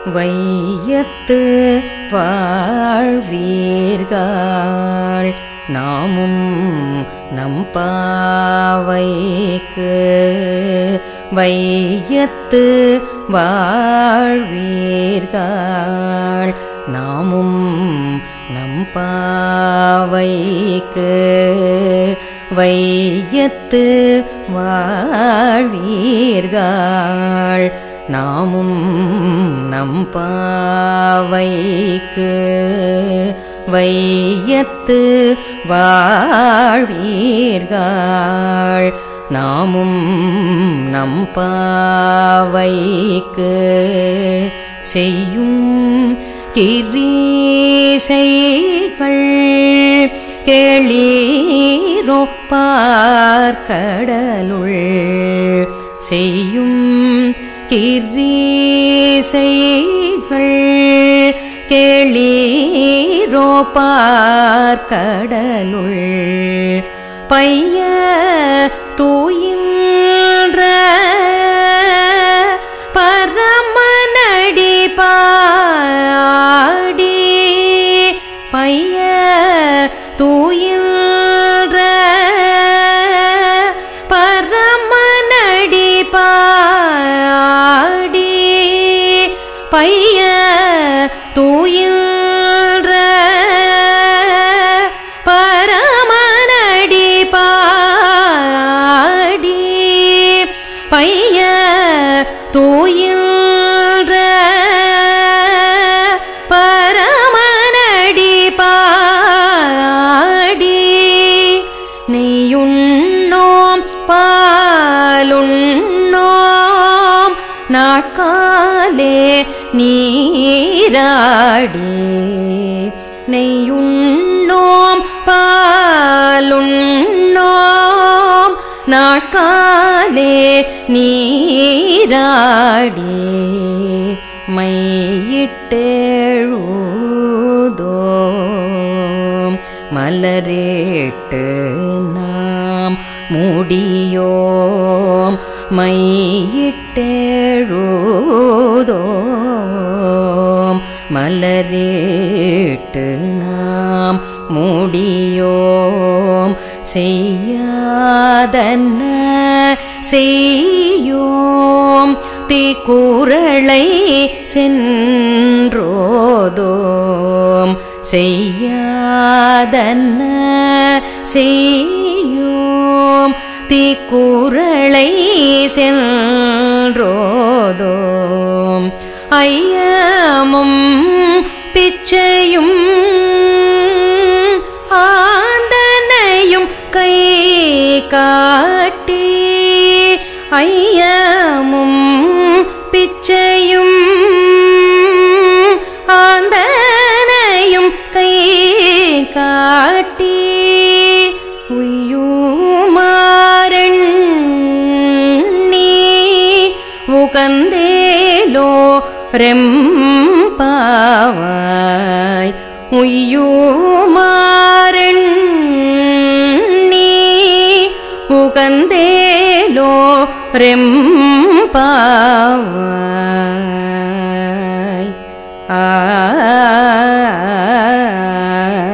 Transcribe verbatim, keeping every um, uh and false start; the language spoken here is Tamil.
வையத்து வாழ்வீர்கள் நாமும் நம்பாவைக்கு வையத்து வாழ்வீர்கள் நாமும் நம்பாவைக்கு வையத்து வாழ்வீர்கள் நாமும் நம்பாவைக்கு வையத்து வாழ்வீர்கள் நாமும் நம்பாவைக்கு செய்யும் கிரீசைகள் கேளீரோ பார்க்கடலுள் செய்யும் கிரீசைகள் கேளீரோ பார்க்கடலுள் பைய தூயின்ற பரமனடி பாடி பைய தூயின்ற பரமனடி பாடி பைய தூயின்ற பரமனடி பாடி பைய தூயின்ற பரமனடி பாடி நெய்யுண்ணோம் பாலுண்ணோம் நாட்காலே நீராடி நெய்யுண்ணோம் பாலுண்ணோம் நாட்காலே நீராடி மையிட்டெழுதோம் மலரேட்டு நாம் முடியோம் மையிட்டெழுதோம் மலரேட்டு நாம் முடியோம் செய்யாதன்ன செய்யோம் தீக்குறளை சென்றோதோம் செய்யாதன்ன செய்யோம் தீக்குறளை சென்றோதோம் ஐயமும் பிச்சையும் ஆந்தனையும் கை காட்டி ஐயமும் பிச்சையும் ஆந்தனையும் கை காட்டி உய்யுமாறெண்ணி உகந்தேலோ ரெம்பாவாய் உய்யுமாறெண்ணி உகந்தேலோ ரெம்பாவாய் ஆ